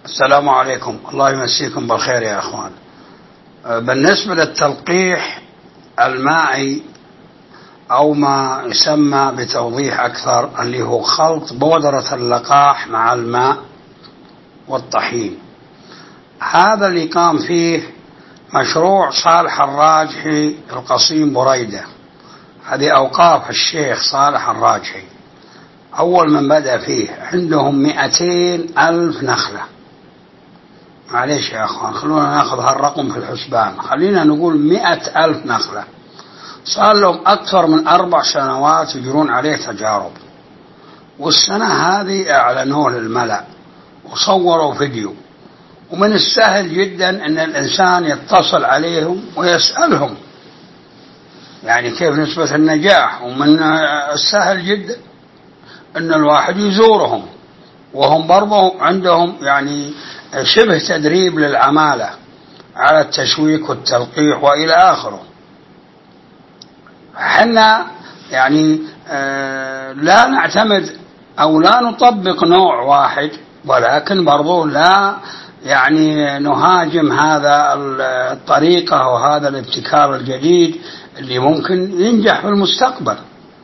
السلام عليكم، الله يمسيكم بالخير يا أخوان. بالنسبة للتلقيح المائي أو ما يسمى بتوضيح أكثر اللي هو خلط بودرة اللقاح مع الماء والطحين، هذا اللي قام فيه مشروع صالح الراجحي القصيم بريدة. هذه أوقاف الشيخ صالح الراجحي، أول من بدأ فيه عندهم 200,000 نخلة. معليش يا أخوان، خلونا ناخذ هالرقم في الحسبان، خلينا نقول 100,000 نخلة. صار لهم أكثر من 4 سنوات يجرون عليه تجارب، والسنة هذه أعلنوه للملأ وصوروا فيديو. ومن السهل جدا أن الإنسان يتصل عليهم ويسألهم يعني كيف نسبة النجاح، ومن السهل جدا أن الواحد يزورهم، وهم برضو عندهم يعني شبه تدريب للعمالة على التشويك والتلقيح وإلى آخره. حنا يعني لا نعتمد أو لا نطبق نوع واحد، ولكن برضو لا يعني نهاجم هذا الطريقة وهذا الابتكار الجديد اللي ممكن ينجح في المستقبل.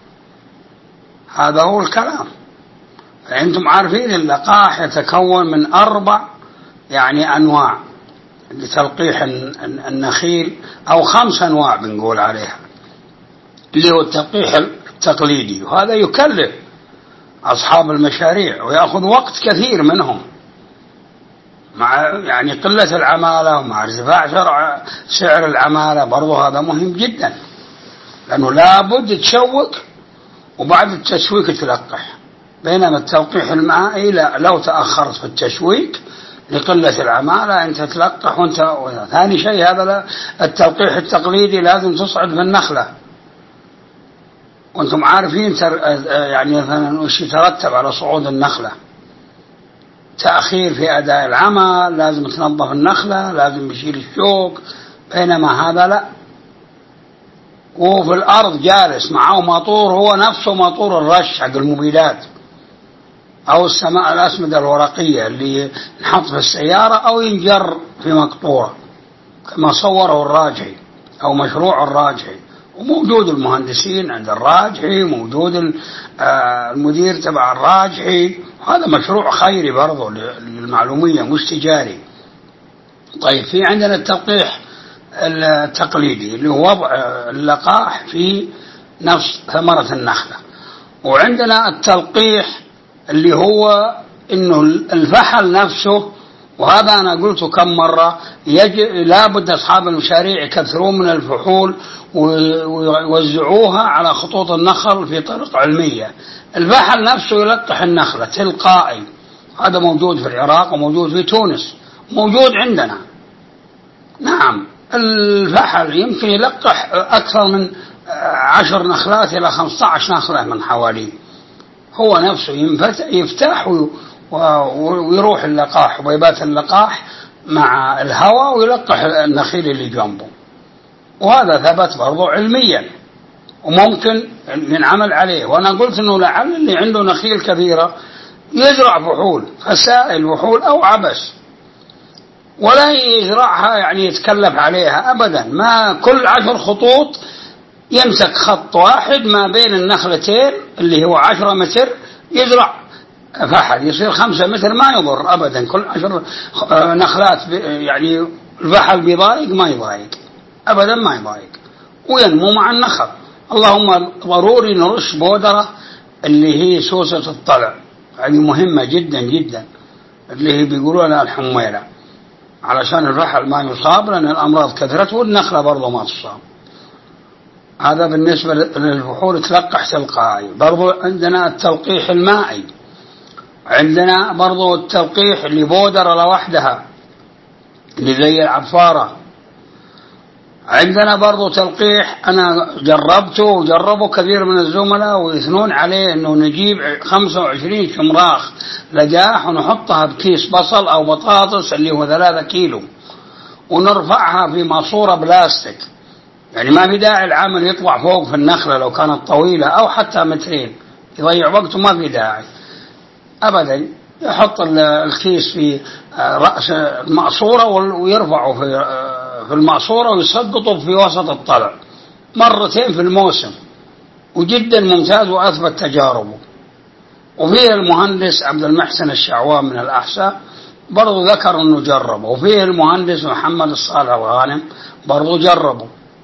هذا هو الكلام. فأنتم عارفين اللقاح يتكون من 4 يعني أنواع لتلقيح النخيل، أو 5 أنواع بنقول عليها، اللي هو التلقيح التقليدي، وهذا يكلف أصحاب المشاريع ويأخذ وقت كثير منهم، مع يعني قلة العمالة ومع ارتفاع سعر العمالة. برضو هذا مهم جدا، لأنه لابد تشوك وبعد التشويك تلقح. بينما التلقيح المائي لا، لو تأخرت في التشويك لقلة العمالة أنت تلقح وانت. ثاني شيء، هذا التلقيح التقليدي لازم تصعد في النخلة، وانتم عارفين يعني مثلا وش يترتب على صعود النخلة: تأخير في أداء العمل، لازم تنظف النخلة، لازم يشيل الشوك. بينما هذا لا، وهو في الأرض جالس معه ماطور، هو نفسه ماطور الرش حق المبيدات، أو الأسمدة الورقية اللي نحط في السيارة أو ينجر في مقطورة كما صوره الراجحي أو مشروع الراجحي. وموجود المهندسين عند الراجحي، موجود المدير تبع الراجحي. هذا مشروع خيري برضو للمعلومية مش تجاري. طيب، في عندنا التلقيح التقليدي اللي هو وضع اللقاح في نفس ثمرة النخلة، وعندنا التلقيح اللي هو إنه الفحل نفسه. وهذا أنا قلته كم مرة، لابد أصحاب المشاريع يكثرون من الفحول ويوزعوها على خطوط النخل في طرق علمية. الفحل نفسه يلقح النخلة تلقائي، هذا موجود في العراق وموجود في تونس، موجود عندنا. نعم، الفحل يمكن يلقح أكثر من 10 نخلات إلى 15 نخلة من حواليه، هو نفسه يفتح ويروح اللقاح وبيبات اللقاح مع الهواء ويلقح النخيل اللي جنبه. وهذا ثبت برضو علميا وممكن ينعمل عليه. وأنا قلت أنه لعل اللي عنده نخيل كثيرة يزرع فحول، فسائل فحول أو عبس، ولا يزرعها يعني يتكلف عليها أبدا. ما كل 10 خطوط يمسك خط واحد ما بين النخلتين اللي هو 10 متر، يزرع فحل يصير 5 متر، ما يضر أبدا. كل 10 نخلات يعني الفحل بيضايق؟ ما يضايق أبدا، ما يضايق، وينمو مع النخل. اللهم ضروري نرش بودرة اللي هي سوسة الطلع، هذه مهمة جدا جدا، اللي هي بيقولوا لها الحميرة، علشان الفحل ما يصاب، لأن الأمراض كثرت والنخلة برضو ما تصاب. هذا بالنسبة للفحول تلقح تلقائي. برضو عندنا التلقيح المائي، عندنا برضو التلقيح اللي بودرة لوحدها اللي زي العفارة. عندنا برضو تلقيح أنا جربته وجربه كثير من الزملاء ويثنون عليه، أنه نجيب 25 شمراخ لجاح ونحطها بكيس بصل أو بطاطس اللي هو 3 كيلو، ونرفعها في ماسورة بلاستيك. يعني ما في داعي العامل يطلع فوق في النخلة لو كانت طويلة أو حتى 2 متر، يضيع وقته، ما في داعي أبدا. يحط الكيس في رأس المأصورة ويرفعه في المأصورة ويسقطه في وسط الطلع مرتين في الموسم، وجدا ممتاز وأثبت تجاربه. وفيه المهندس عبد المحسن الشعوان من الأحساء برضو ذكر أنه جربه، وفيه المهندس محمد الصالح الغانم برضو جربه.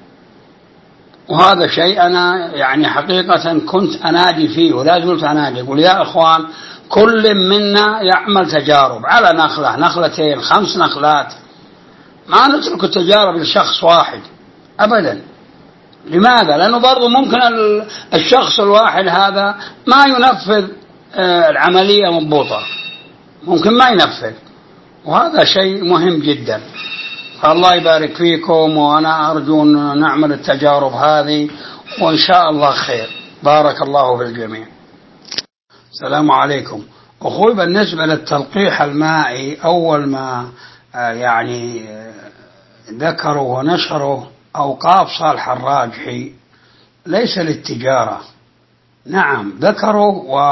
وهذا شيء أنا يعني حقيقة كنت أنادي فيه ولا زلت أنادي، يقول يا إخوان كل منا يعمل تجارب على نخلة، نخلتين، 5 نخلات، ما نترك التجارب لشخص واحد أبدا. لماذا؟ لأنه برضو ممكن الشخص الواحد هذا ما ينفذ العملية مضبوطة، ممكن ما ينفذ، وهذا شيء مهم جدا. فالله يبارك فيكم، وأنا أرجو أن نعمل التجارب هذه وإن شاء الله خير. بارك الله في الجميع. السلام عليكم. أخوي بالنسبة للتلقيح المائي، أول ما يعني ذكروا ونشروا أوقاف صالح الراجحي ليس للتجارة. نعم ذكروا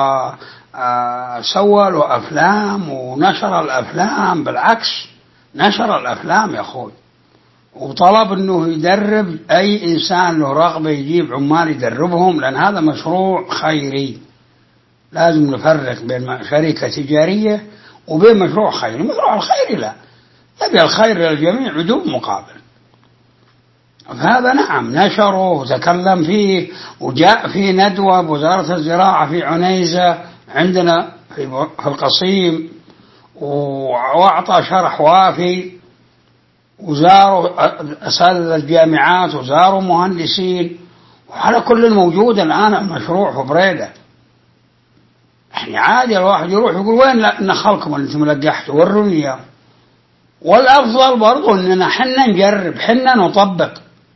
وسووا له أفلام ونشر الأفلام، بالعكس نشر الأفلام يا أخوي، وطلب أنه يدرب أي إنسان له رغبة يجيب عمال يدربهم، لأن هذا مشروع خيري. لازم نفرق بين شركة تجارية وبين مشروع خيري. المشروع الخيري لا، يبي الخير للجميع بدون مقابل. هذا نعم نشره وتكلم فيه، وجاء في ندوة بوزارة الزراعة في عنيزة عندنا في القصيم، وأعطى شرح وافي، وزاروا أساتذة الجامعات وزاروا مهندسين، وعلى كل موجود الآن المشروع في بريدة. يعني عادي الواحد يروح يقول وين نخلكم اللي انتم لقحتوا، وروني اياه. والأفضل برضو أننا حنا نجرب، حنا نطبق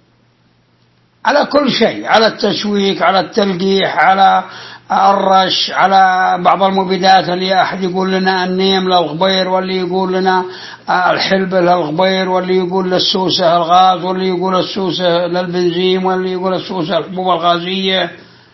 على كل شيء، على التشويك، على التلقيح، على الرش، على بعض المبيدات اللي أحد يقول لنا النيم للغبير، واللي يقول لنا الحلبة للغبير، واللي يقول للسوسة الغاز، واللي يقول السوسة للبنزين، واللي يقول السوسة الحبوب الغازية.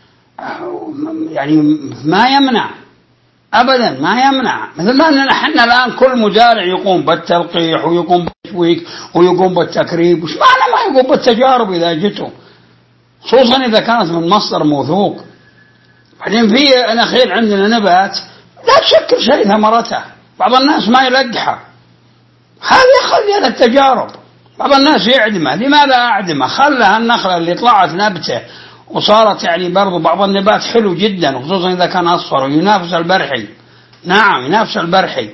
يعني ما يمنع أبدا، ما يمنع. مثل ما أننا حنا الآن كل مزارع يقوم بالتلقيح ويقوم بالتشويك ويقوم بالتكريب، وش معنى ما يقوم بالتجارب إذا جته، خصوصا إذا كانت من مصدر موثوق. بعدين في نخيل عندنا نبات لا تشكل شيء ثمرته، بعض الناس ما يلقحه، هذا يخلي التجارب. بعض الناس يعدمه، لماذا أعدمه؟ خلها النخلة اللي طلعت نبته وصارت يعني برضو بعض النبات حلو جدا، وخصوصا إذا كان أصفر وينافس البرحي. نعم ينافس البرحي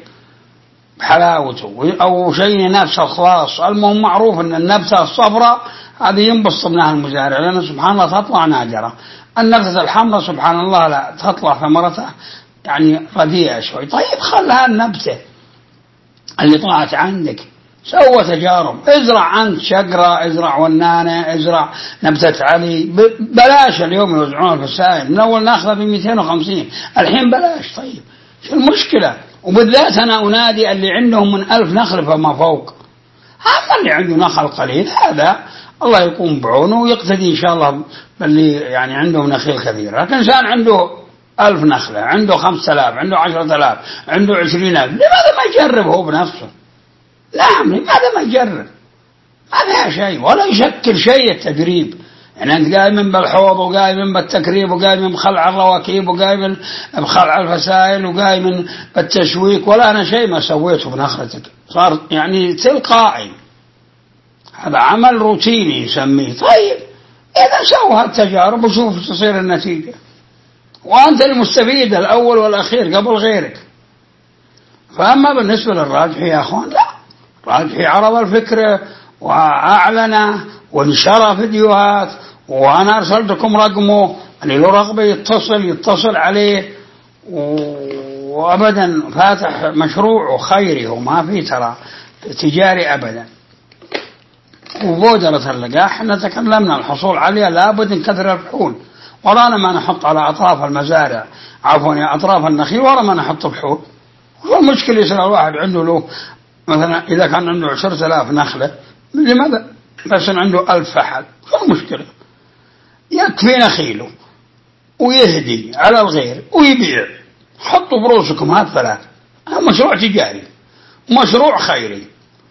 بحلاوته، أو شيء ينافس الخلاص. المهم معروف أن النبتة الصفراء هذه ينبسط منها المزارع، لأن سبحان الله تطلع نادرة. النبتة الحمراء سبحان الله لا تطلع ثمرتها يعني رديئة شوي. طيب خلها النبتة اللي طلعت عندك، سوى تجارب، ازرع أنت شقرة، ازرع ونانة، ازرع نبتة علي، بلاش اليوم يوزعون الفسائل، من أول ناخذها ب250 الحين بلاش. طيب شو المشكلة؟ وبالذات أنا أنادي اللي عندهم من 1000 نخل فما فوق. أما اللي عنده نخل قليل هذا الله يقوم بعونه ويقتدي إن شاء الله باللي يعني عندهم نخيل كثير. لكن إنسان عنده 1000 نخلة، عنده 5000، عنده 10000، عنده 20000، لماذا ما يجرب هو بنفسه؟ نعم لماذا ما يجرب؟ ما فيها شيء ولا يشكل شيء التدريب. يعني أنت قايم بالحوض وقايم بالتكريب وقايم بخلع الرواكيب وقايم بخلع الفسائل وقايم بالتشويك، ولا أنا شيء ما سويته بنخلتك، صار يعني تلقائي، هذا عمل روتيني يسميه. طيب إذا سوى هالتجارب وشوف تصير النتيجة، وأنت المستفيد الأول والأخير قبل غيرك. فأما بالنسبة للراجحي يا أخوان لا، الراجحي عرض الفكرة وأعلن ونشر فيديوهات، وأنا أرسلتكم رقمه، اللي له رغبة يتصل عليه، وأبدا فاتح مشروع خيري وما في ترى تجاري أبدا. وبودرة اللقاح احنا تكلمنا الحصول عليها لابد نكثر الفحول، ورانا ما نحط على أطراف المزارع، عفوا أطراف النخيل ورا ما نحط فحول. والمشكلة يصير الواحد عنده له مثلا إذا كان عنده 10,000 نخلة، لماذا بس عنده 1000 فحل؟ شو المشكلة؟ يكفي نخيله ويهدي على الغير ويبيع. حطوا بروسكم هالثلاث، مشروع تجاري، مشروع خيري،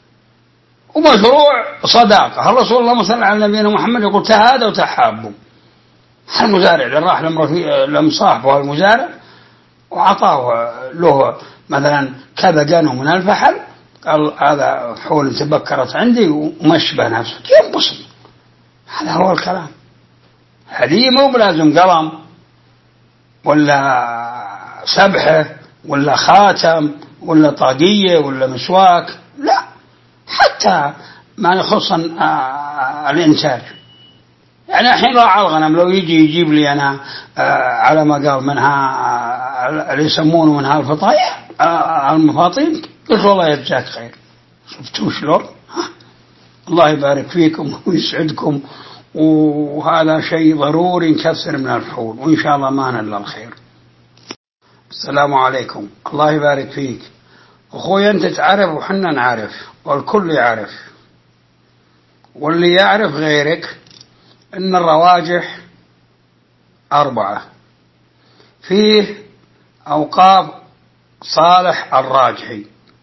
ومشروع صداقة. الرسول اللهم صل على نبينا محمد يقول تهادوا وتحابوا. المزارع اللي راح لمصاحبه المزارع وعطاه له مثلا كذا جنو من الفحل، قال هذا فحول تبكرت عندي ومشبه نفسك، ينبسط. هذا هو الكلام. هدية مو بلازم قلم ولا سبحة ولا خاتم ولا طاقية ولا مسواك، لا، حتى ما يخص الإنتاج. يعني الحين راعى الغنم لو يجي يجيب لي أنا على ما قال منها اللي يسمونه منها الفطايح المفاطيم، قلت والله يجزاك خير. شفتوا شلون؟ الله يبارك فيكم ويسعدكم، وهذا شيء ضروري نكثر من الفحول، وإن شاء الله ما نلا الخير. السلام عليكم. الله يبارك فيك أخوي، أنت تعرف وحنا نعرف والكل يعرف، واللي يعرف غيرك إن الرواجح 4. فيه أوقاف صالح الراجحي،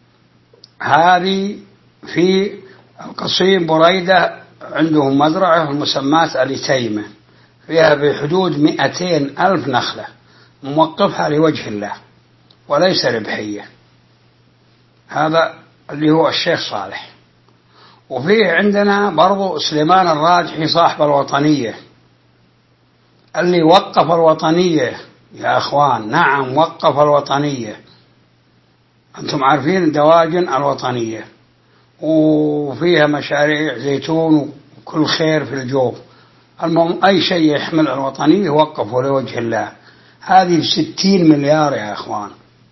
هذه في القصيم بريدة عندهم مزرعة المسمات التيمة، فيها بحدود 200,000 نخلة موقفها لوجه الله وليس ربحية. هذا اللي هو الشيخ صالح. وفيه عندنا برضو سليمان الراجحي صاحب الوطنية، اللي وقف الوطنية يا أخوان. نعم وقف الوطنية، أنتم عارفين دواجن الوطنية، وفيها مشاريع زيتون وكل خير في الجوف. المهم أي شيء يحمل الوطنية وقفه لوجه الله. هذه ب60 مليار يا أخوان.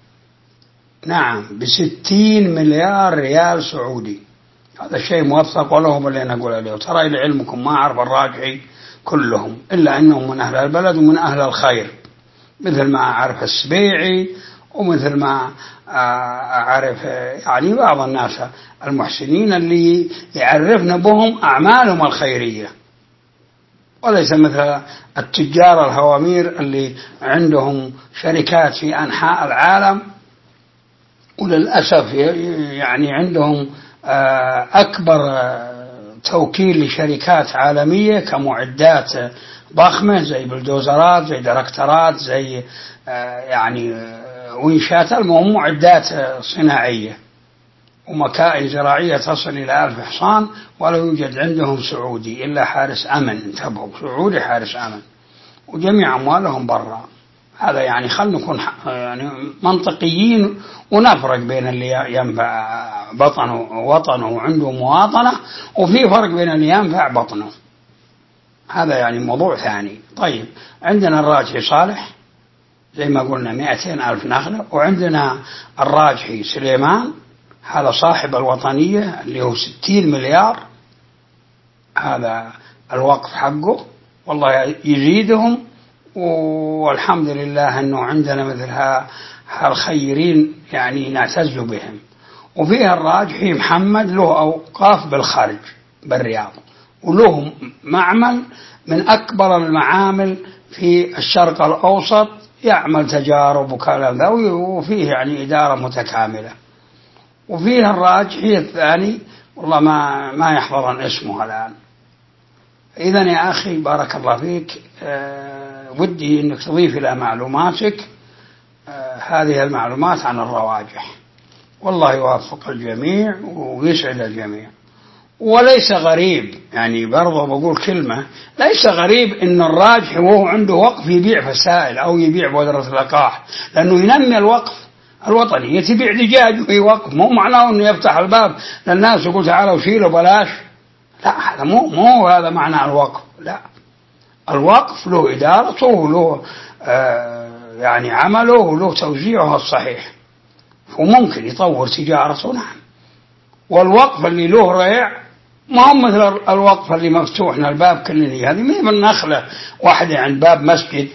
نعم ب60 مليار ريال سعودي. هذا الشيء موثق ولهم اللي نقول عليه. وترى لعلمكم ما أعرف الراجحي كلهم إلا أنهم من أهل البلد ومن أهل الخير، مثل ما أعرف السبيعي، ومثل ما أعرف يعني بعض الناس المحسنين اللي يعرفنا بهم أعمالهم الخيرية، وليس مثل التجار الهوامير اللي عندهم شركات في أنحاء العالم، وللأسف يعني عندهم أكبر توكيل لشركات عالمية كمعدات ضخمة زي بلدوزرات، زي دركترات، زي يعني وينشات، المهم معدات صناعية ومكائن زراعية تصل إلى 1000 حصان، ولا يوجد عندهم سعودي إلا حارس أمن. انتبهوا، سعودي حارس أمن، وجميع أموالهم برا. هذا يعني خلنا نكون يعني منطقيين ونفرق بين اللي ينفع وطنه وعنده مواطنة، وفي فرق بين اللي ينفع بطنه. هذا يعني موضوع ثاني. طيب عندنا الراجحي صالح زي ما قلنا 200,000 نخلة، وعندنا الراجحي سليمان هذا صاحب الوطنية اللي هو 60 مليار. هذا الوقف حقه والله يزيدهم، والحمد لله أنه عندنا مثل هالخيرين يعني نعتز بهم. وفيها الراجحي محمد له أوقاف بالخارج بالرياض، وله معمل من أكبر المعامل في الشرق الأوسط، يعمل تجارب وكلام ذا، وفيه يعني إدارة متكاملة. وفيها الراجحي الثاني والله ما يحضرن اسمه الآن. إذن يا أخي بارك الله فيك، ودي أنك تضيف إلى معلوماتك هذه المعلومات عن الرواجح، والله يوفق الجميع ويسعد الجميع. وليس غريب، يعني برضه بقول كلمة، ليس غريب إن الراجح وهو عنده وقف يبيع فسائل أو يبيع بودرة اللقاح، لأنه ينمي الوقف الوطني. يتبيع دجاج وهي وقف، مو معناه أنه يفتح الباب للناس ويقول تعالوا شيلوا بلاش. لا، هذا مو هذا معنى الوقف. لا، الوقف له إدارته وله يعني عمله وله توزيعه الصحيح، وممكن يطور تجارته. نعم. والوقف اللي له ريع ما هو مثل الوقف اللي مفتوحنا الباب كلني. هذه ما هي من نخلة واحدة عند باب مسجد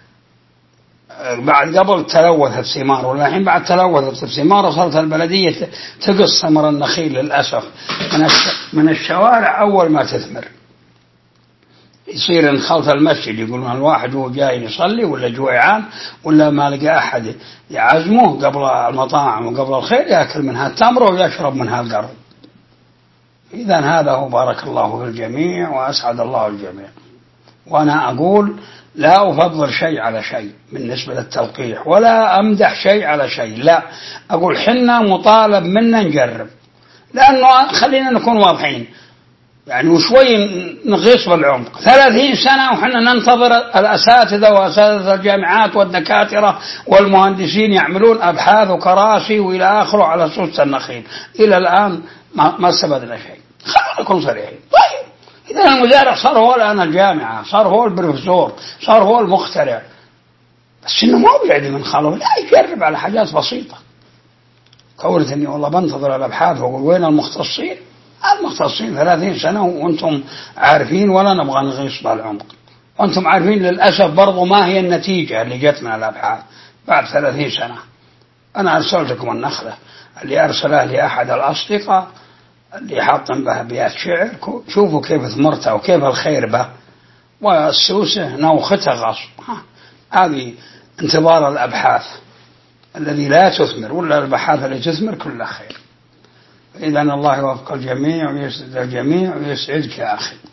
بعد قبل تلوثت ثمار، ولا الحين بعد تلوثت الثمار وصلت البلدية تقص ثمر النخيل للأسف من الشوارع أول ما تثمر. يصير إن خلف المسجد يقولون الواحد هو جاي يصلي ولا جوعان ولا ما لقى أحد يعزمه قبل المطاعم وقبل الخير يأكل منها التمر ويشرب منها القرض. إذا هذا هو بارك الله في الجميع وأسعد الله الجميع. وأنا أقول لا أفضل شيء على شيء بالنسبة للتلقيح ولا أمدح شيء على شيء، لا أقول حنا مطالب منا نجرب، لأنه خلينا نكون واضحين يعني وشوي نغيص بالعمق. 30 سنة وحنا ننتظر الأساتذة وأساتذة الجامعات والدكاترة والمهندسين يعملون أبحاث وكراسي وإلى آخره على سوس النخيل، إلى الآن ما استفدنا شيء. خلونا نكون صريحين. طيب إذا المزارع صار هو الآن الجامعة، صار هو البروفيسور، صار هو المخترع، بس إنه ما بيعدي من خاله، لا يجرب على حاجات بسيطة. كونت إني والله بنتظر الأبحاث وأقول وين المختصين؟ المختصين 30 سنة وأنتم عارفين ولا نبغى نغيص بالعمق، وأنتم عارفين للأسف برضو ما هي النتيجة اللي جت من الأبحاث بعد 30 سنة. أنا أرسلتكم النخلة اللي أرسلها لي أحد الأصدقاء اللي حاطن بها أبيات شعر، شوفوا كيف ثمرتها وكيف الخير به، والسوسة نوختها غصب. هذه انتظار الأبحاث الذي لا تثمر، ولا البحاث التي تثمر كلها خير. إذن الله يوفق الجميع ويسعد الجميع ويسعدك يا أخي.